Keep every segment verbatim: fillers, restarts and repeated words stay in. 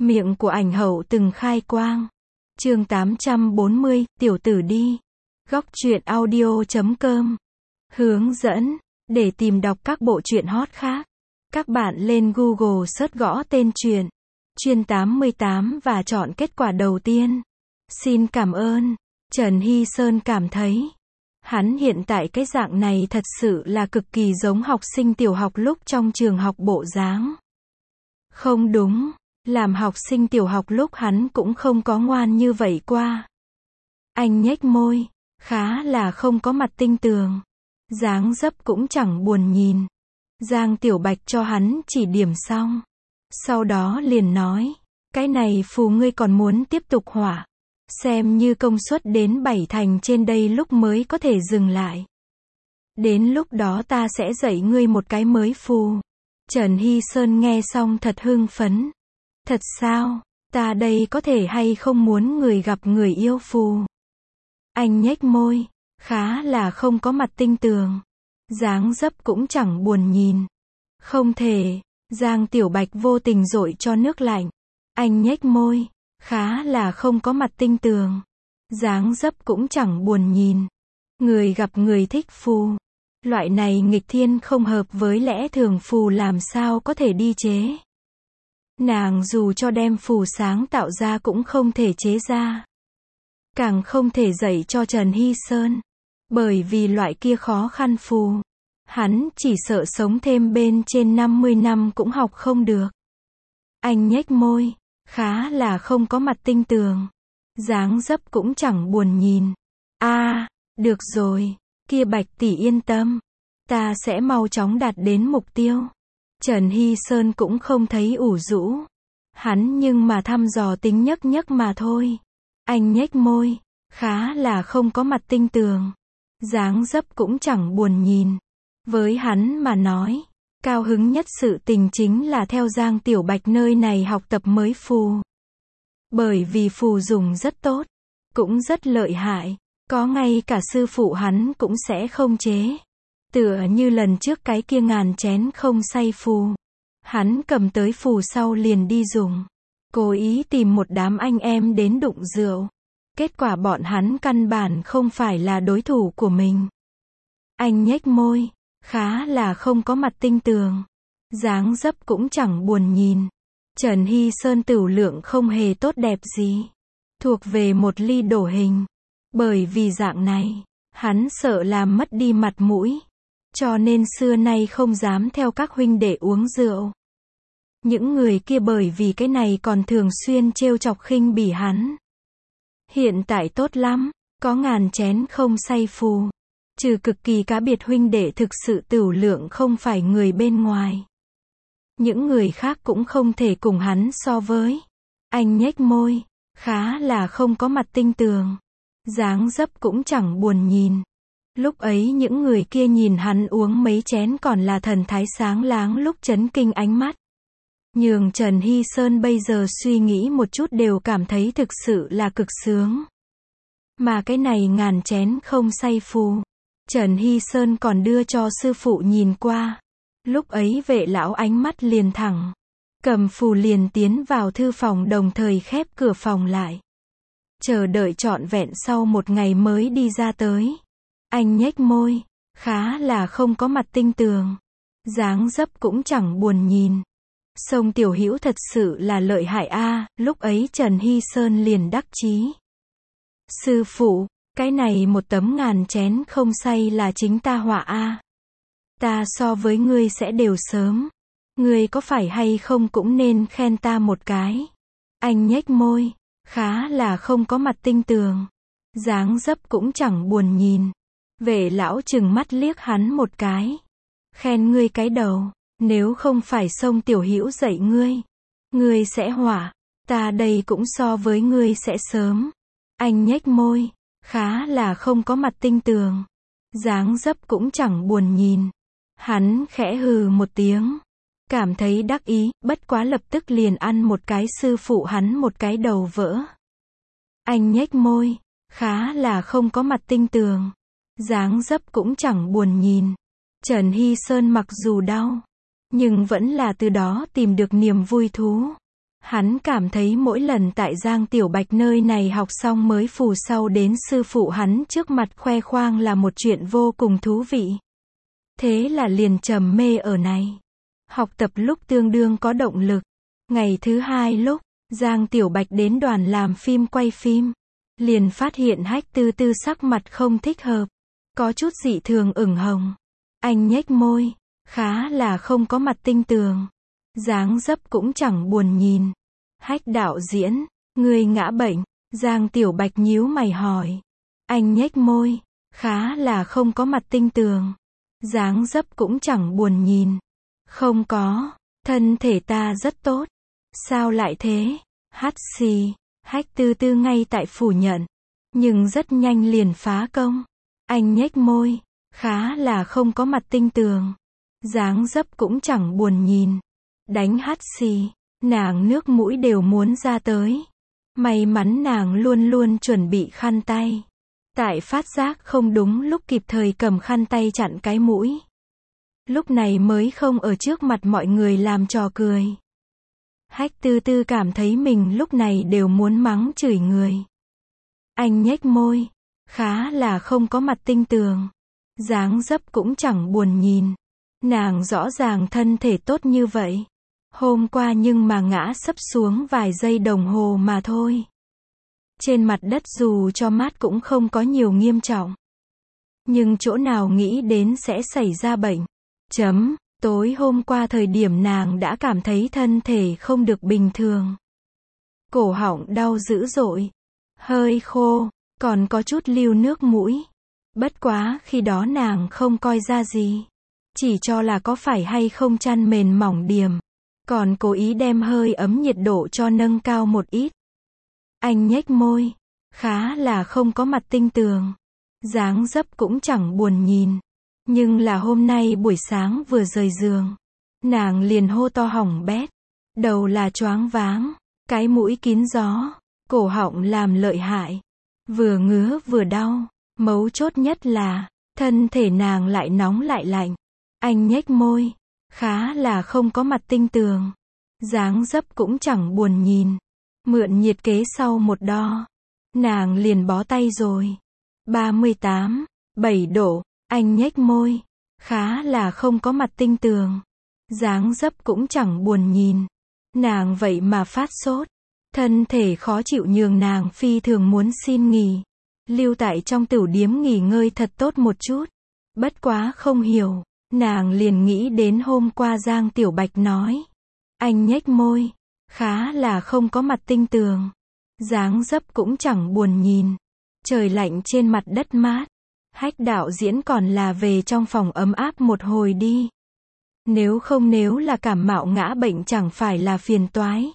Miệng của ảnh hậu từng khai quang. Chương tám trăm bốn mươi, tiểu tử đi. Góc truyện audio chấm com. Hướng dẫn. Để tìm đọc các bộ truyện hot khác, các bạn lên Google search gõ tên truyện Chuyên tám mươi tám và chọn kết quả đầu tiên. Xin cảm ơn. Trần Hy Sơn cảm thấy hắn hiện tại cái dạng này thật sự là cực kỳ giống học sinh tiểu học lúc trong trường học bộ dáng. Không đúng, làm học sinh tiểu học lúc hắn cũng không có ngoan như vậy qua. Anh nhếch môi, khá là không có mặt tinh tường. Dáng dấp cũng chẳng buồn nhìn. Giang Tiểu Bạch cho hắn chỉ điểm xong. Sau đó liền nói, cái này phù ngươi còn muốn tiếp tục hỏa. Xem như công suất đến bảy thành trên đây lúc mới có thể dừng lại. Đến lúc đó ta sẽ dạy ngươi một cái mới phù. Trần Hy Sơn nghe xong thật hưng phấn. Thật sao, ta đây có thể hay không muốn người gặp người yêu phù. Anh nhếch môi, khá là không có mặt tinh tường. Dáng dấp cũng chẳng buồn nhìn. Không thể, Giang Tiểu Bạch vô tình dội cho nước lạnh. Anh nhếch môi, khá là không có mặt tinh tường. Dáng dấp cũng chẳng buồn nhìn. Người gặp người thích phù. Loại này nghịch thiên không hợp với lẽ thường phù làm sao có thể đi chế. Nàng dù cho đem phù sáng tạo ra cũng không thể chế ra. Càng không thể dạy cho Trần Hy Sơn. Bởi vì loại kia khó khăn phù. Hắn chỉ sợ sống thêm bên trên năm mươi năm cũng học không được. Anh nhếch môi, khá là không có mặt tinh tường. Dáng dấp cũng chẳng buồn nhìn. A, à, được rồi, kia Bạch tỷ yên tâm. Ta sẽ mau chóng đạt đến mục tiêu. Trần Hy Sơn cũng không thấy ủ rũ. Hắn nhưng mà thăm dò tính nhấc nhấc mà thôi. Anh nhếch môi, khá là không có mặt tinh tường. Dáng dấp cũng chẳng buồn nhìn. Với hắn mà nói, cao hứng nhất sự tình chính là theo Giang Tiểu Bạch nơi này học tập mới phù. Bởi vì phù dùng rất tốt, cũng rất lợi hại, có ngay cả sư phụ hắn cũng sẽ không chế. Tựa như lần trước cái kia ngàn chén không say phù. Hắn cầm tới phù sau liền đi dùng. Cố ý tìm một đám anh em đến đụng rượu. Kết quả bọn hắn căn bản không phải là đối thủ của mình. Anh nhếch môi, khá là không có mặt tinh tường. Dáng dấp cũng chẳng buồn nhìn. Trần Hy Sơn tửu lượng không hề tốt đẹp gì. Thuộc về một ly đổ hình. Bởi vì dạng này, hắn sợ làm mất đi mặt mũi. Cho nên xưa nay không dám theo các huynh đệ uống rượu. Những người kia bởi vì cái này còn thường xuyên trêu chọc khinh bỉ hắn. Hiện tại tốt lắm, có ngàn chén không say phù. Trừ cực kỳ cá biệt huynh đệ thực sự tửu lượng không phải người bên ngoài. Những người khác cũng không thể cùng hắn so với. Anh nhếch môi, khá là không có mặt tinh tường. Dáng dấp cũng chẳng buồn nhìn. Lúc ấy những người kia nhìn hắn uống mấy chén còn là thần thái sáng láng lúc chấn kinh ánh mắt. Nhường Trần Hy Sơn bây giờ suy nghĩ một chút đều cảm thấy thực sự là cực sướng. Mà cái này ngàn chén không say phù. Trần Hy Sơn còn đưa cho sư phụ nhìn qua. Lúc ấy vệ lão ánh mắt liền thẳng. Cầm phù liền tiến vào thư phòng đồng thời khép cửa phòng lại. Chờ đợi trọn vẹn sau một ngày mới đi ra tới. Anh nhếch môi, khá là không có mặt tinh tường. Dáng dấp cũng chẳng buồn nhìn. Sông Tiểu Hữu thật sự là lợi hại a, à, lúc ấy Trần Hy Sơn liền đắc chí. Sư phụ, cái này một tấm ngàn chén không say là chính ta họa a. À. Ta so với ngươi sẽ đều sớm. Ngươi có phải hay không cũng nên khen ta một cái. Anh nhếch môi, khá là không có mặt tinh tường. Dáng dấp cũng chẳng buồn nhìn. Vệ lão trừng mắt liếc hắn một cái. Khen ngươi cái đầu, nếu không phải Sông Tiểu Hữu dạy ngươi, ngươi sẽ hỏa, ta đây cũng so với ngươi sẽ sớm. Anh nhếch môi, khá là không có mặt tinh tường. Dáng dấp cũng chẳng buồn nhìn. Hắn khẽ hừ một tiếng, cảm thấy đắc ý, bất quá lập tức liền ăn một cái sư phụ hắn một cái đầu vỡ. Anh nhếch môi, khá là không có mặt tinh tường. Dáng dấp cũng chẳng buồn nhìn. Trần Hy Sơn mặc dù đau, nhưng vẫn là từ đó tìm được niềm vui thú. Hắn cảm thấy mỗi lần tại Giang Tiểu Bạch nơi này học xong mới phù sau đến sư phụ hắn trước mặt khoe khoang là một chuyện vô cùng thú vị. Thế là liền trầm mê ở này. Học tập lúc tương đương có động lực. Ngày thứ hai lúc, Giang Tiểu Bạch đến đoàn làm phim quay phim. Liền phát hiện Hách Tư Tư sắc mặt không thích hợp. Có chút dị thường ửng hồng. Anh nhếch môi. Khá là không có mặt tinh tường. Dáng dấp cũng chẳng buồn nhìn. Hách đạo diễn, người ngã bệnh. Giang Tiểu Bạch nhíu mày hỏi. Anh nhếch môi. Khá là không có mặt tinh tường. Dáng dấp cũng chẳng buồn nhìn. Không có. Thân thể ta rất tốt. Sao lại thế? Hắt xì. Hách Tư Tư ngay tại phủ nhận. Nhưng rất nhanh liền phá công. Anh nhếch môi. Khá là không có mặt tinh tường. Dáng dấp cũng chẳng buồn nhìn. Đánh hắt xì. Nàng nước mũi đều muốn ra tới. May mắn nàng luôn luôn chuẩn bị khăn tay. Tại phát giác không đúng lúc kịp thời cầm khăn tay chặn cái mũi. Lúc này mới không ở trước mặt mọi người làm trò cười. Hách Tư Tư cảm thấy mình lúc này đều muốn mắng chửi người. Anh nhếch môi. Khá là không có mặt tinh tường. Dáng dấp cũng chẳng buồn nhìn. Nàng rõ ràng thân thể tốt như vậy. Hôm qua nhưng mà ngã sấp xuống vài giây đồng hồ mà thôi. Trên mặt đất dù cho mát cũng không có nhiều nghiêm trọng. Nhưng chỗ nào nghĩ đến sẽ xảy ra bệnh. Chấm, tối hôm qua thời điểm nàng đã cảm thấy thân thể không được bình thường. Cổ họng đau dữ dội. Hơi khô, còn có chút lưu nước mũi. Bất quá khi đó nàng không coi ra gì. Chỉ cho là có phải hay không chăn mền mỏng điểm. Còn cố ý đem hơi ấm nhiệt độ cho nâng cao một ít. Anh nhếch môi. Khá là không có mặt tinh tường. Dáng dấp cũng chẳng buồn nhìn. Nhưng là hôm nay buổi sáng vừa rời giường. Nàng liền hô to hỏng bét. Đầu là choáng váng. Cái mũi kín gió. Cổ họng làm lợi hại. Vừa ngứa vừa đau. Mấu chốt nhất là, thân thể nàng lại nóng lại lạnh. Anh nhếch môi. Khá là không có mặt tinh tường. Dáng dấp cũng chẳng buồn nhìn. Mượn nhiệt kế sau một đo. Nàng liền bó tay rồi. ba mươi tám, bảy độ. Anh nhếch môi. Khá là không có mặt tinh tường. Dáng dấp cũng chẳng buồn nhìn. Nàng vậy mà phát sốt. Thân thể khó chịu nhường nàng phi thường muốn xin nghỉ. Lưu tại trong tửu điếm nghỉ ngơi thật tốt một chút. Bất quá không hiểu. Nàng liền nghĩ đến hôm qua Giang Tiểu Bạch nói. Anh nhếch môi. Khá là không có mặt tinh tường. Dáng dấp cũng chẳng buồn nhìn. Trời lạnh trên mặt đất mát. Hách đạo diễn còn là về trong phòng ấm áp một hồi đi. Nếu không nếu là cảm mạo ngã bệnh chẳng phải là phiền toái.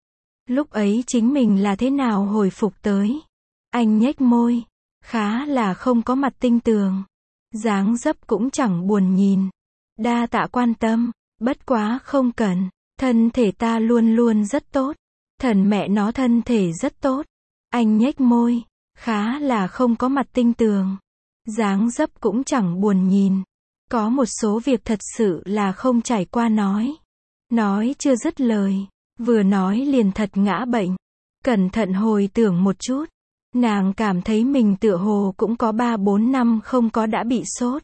Lúc ấy chính mình là thế nào hồi phục tới. Anh nhếch môi. Khá là không có mặt tinh tường. Dáng dấp cũng chẳng buồn nhìn. Đa tạ quan tâm. Bất quá không cần. Thân thể ta luôn luôn rất tốt. Thần mẹ nó thân thể rất tốt. Anh nhếch môi. Khá là không có mặt tinh tường. Dáng dấp cũng chẳng buồn nhìn. Có một số việc thật sự là không trải qua nói. Nói chưa dứt lời. Vừa nói liền thật ngã bệnh. Cẩn thận hồi tưởng một chút. Nàng cảm thấy mình tựa hồ cũng có ba bốn năm không có đã bị sốt.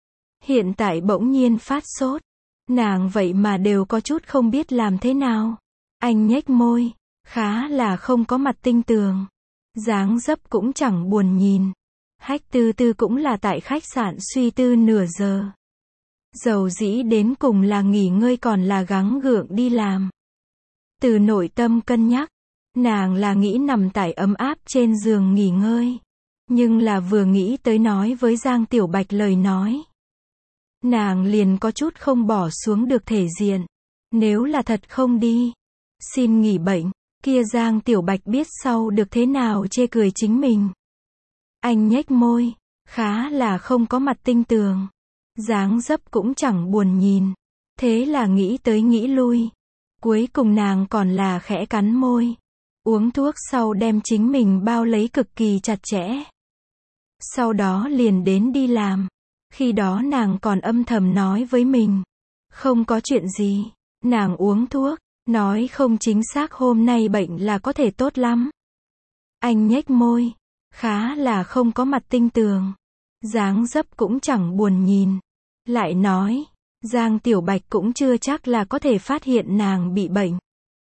Hiện tại bỗng nhiên phát sốt. Nàng vậy mà đều có chút không biết làm thế nào. Anh nhếch môi. Khá là không có mặt tinh tường. Dáng dấp cũng chẳng buồn nhìn. Hách Tư Tư cũng là tại khách sạn suy tư nửa giờ. Dầu dĩ đến cùng là nghỉ ngơi còn là gắng gượng đi làm. Từ nội tâm cân nhắc. Nàng là nghĩ nằm tại ấm áp trên giường nghỉ ngơi. Nhưng là vừa nghĩ tới nói với Giang Tiểu Bạch lời nói. Nàng liền có chút không bỏ xuống được thể diện. Nếu là thật không đi. Xin nghỉ bệnh. Kia Giang Tiểu Bạch biết sau được thế nào chê cười chính mình. Anh nhếch môi. Khá là không có mặt tinh tường. Dáng dấp cũng chẳng buồn nhìn. Thế là nghĩ tới nghĩ lui. Cuối cùng nàng còn là khẽ cắn môi. Uống thuốc sau đem chính mình bao lấy cực kỳ chặt chẽ. Sau đó liền đến đi làm. Khi đó nàng còn âm thầm nói với mình. Không có chuyện gì. Nàng uống thuốc. Nói không chính xác hôm nay bệnh là có thể tốt lắm. Anh nhếch môi. Khá là không có mặt tinh tường. Dáng dấp cũng chẳng buồn nhìn. Lại nói, Giang Tiểu Bạch cũng chưa chắc là có thể phát hiện nàng bị bệnh.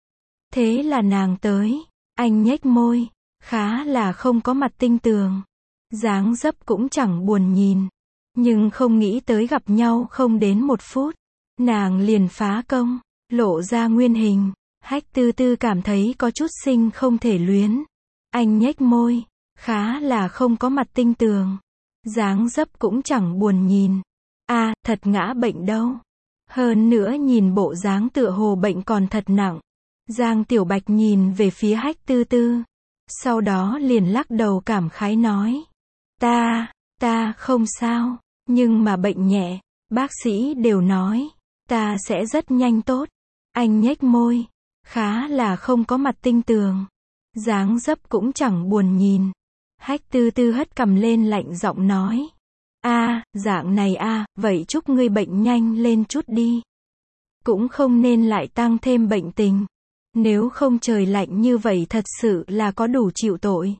Thế là nàng tới. Anh nhếch môi. Khá là không có mặt tinh tường. Dáng dấp cũng chẳng buồn nhìn. Nhưng không nghĩ tới gặp nhau không đến một phút. Nàng liền phá công. Lộ ra nguyên hình. Hách Tư Tư cảm thấy có chút sinh không thể luyến. Anh nhếch môi. Khá là không có mặt tinh tường. Dáng dấp cũng chẳng buồn nhìn. À, thật ngã bệnh đâu. Hơn nữa nhìn bộ dáng tựa hồ bệnh còn thật nặng. Giang Tiểu Bạch nhìn về phía Hách Tư Tư. Sau đó liền lắc đầu cảm khái nói. Ta, ta không sao. Nhưng mà bệnh nhẹ. Bác sĩ đều nói. Ta sẽ rất nhanh tốt. Anh nhếch môi. Khá là không có mặt tinh tường. Dáng dấp cũng chẳng buồn nhìn. Hách Tư Tư hất cằm lên lạnh giọng nói. A, dạng này a, vậy chúc ngươi bệnh nhanh lên chút đi. Cũng không nên lại tăng thêm bệnh tình. Nếu không trời lạnh như vậy thật sự là có đủ chịu tội.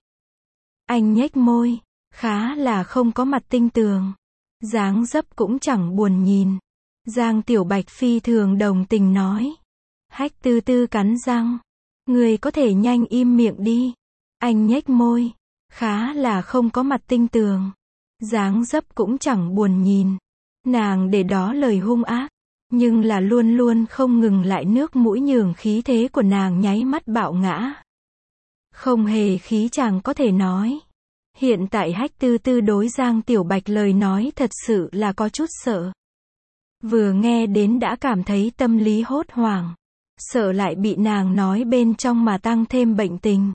Anh nhếch môi. Khá là không có mặt tinh tường. Dáng dấp cũng chẳng buồn nhìn. Giang Tiểu Bạch phi thường đồng tình nói. Hách Tư Tư cắn răng. Người có thể nhanh im miệng đi. Anh nhếch môi. Khá là không có mặt tinh tường. Dáng dấp cũng chẳng buồn nhìn. Nàng để đó lời hung ác. Nhưng là luôn luôn không ngừng lại nước mũi nhường khí thế của nàng nháy mắt bạo ngã. Không hề khí chàng có thể nói. Hiện tại Hách Tư Tư đối Giang Tiểu Bạch lời nói thật sự là có chút sợ. Vừa nghe đến đã cảm thấy tâm lý hốt hoảng. Sợ lại bị nàng nói bên trong mà tăng thêm bệnh tình.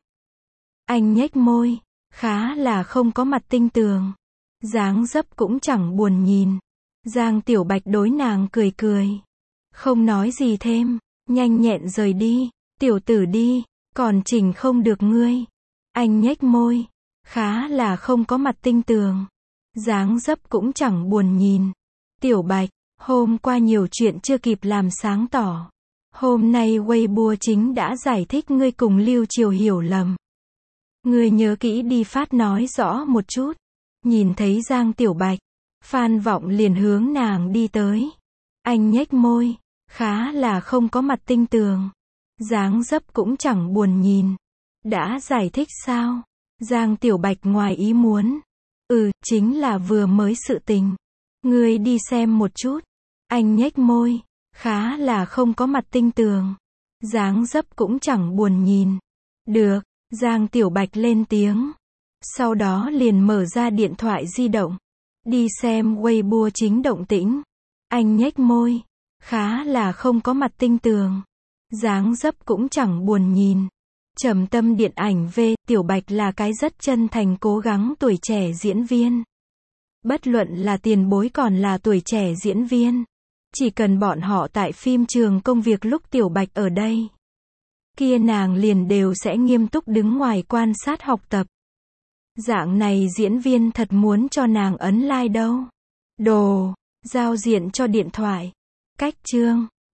Anh nhếch môi. Khá là không có mặt tinh tường. Dáng dấp cũng chẳng buồn nhìn. Giang Tiểu Bạch đối nàng cười cười. Không nói gì thêm. Nhanh nhẹn rời đi. Tiểu tử đi. Còn chỉnh không được ngươi. Anh nhếch môi. Khá là không có mặt tinh tường. Dáng dấp cũng chẳng buồn nhìn. Tiểu Bạch. Hôm qua nhiều chuyện chưa kịp làm sáng tỏ. Hôm nay Weibo chính đã giải thích ngươi cùng Lưu Triều hiểu lầm. Ngươi nhớ kỹ đi phát nói rõ một chút. Nhìn thấy Giang Tiểu Bạch. Phan Vọng liền hướng nàng đi tới. Anh nhếch môi. Khá là không có mặt tinh tường. Dáng dấp cũng chẳng buồn nhìn. Đã giải thích sao? Giang Tiểu Bạch ngoài ý muốn. Ừ, chính là vừa mới sự tình. Ngươi đi xem một chút. Anh nhếch môi. Khá là không có mặt tinh tường. Dáng dấp cũng chẳng buồn nhìn. Được, Giang Tiểu Bạch lên tiếng. Sau đó liền mở ra điện thoại di động. Đi xem Weibo chính động tĩnh. Anh nhếch môi. Khá là không có mặt tinh tường. Dáng dấp cũng chẳng buồn nhìn. Trầm Tâm điện ảnh V, Tiểu Bạch là cái rất chân thành cố gắng tuổi trẻ diễn viên. Bất luận là tiền bối còn là tuổi trẻ diễn viên. Chỉ cần bọn họ tại phim trường công việc lúc Tiểu Bạch ở đây. Kia nàng liền đều sẽ nghiêm túc đứng ngoài quan sát học tập. Dạng này diễn viên thật muốn cho nàng ấn like đâu. Đồ, giao diện cho điện thoại. Cách chương.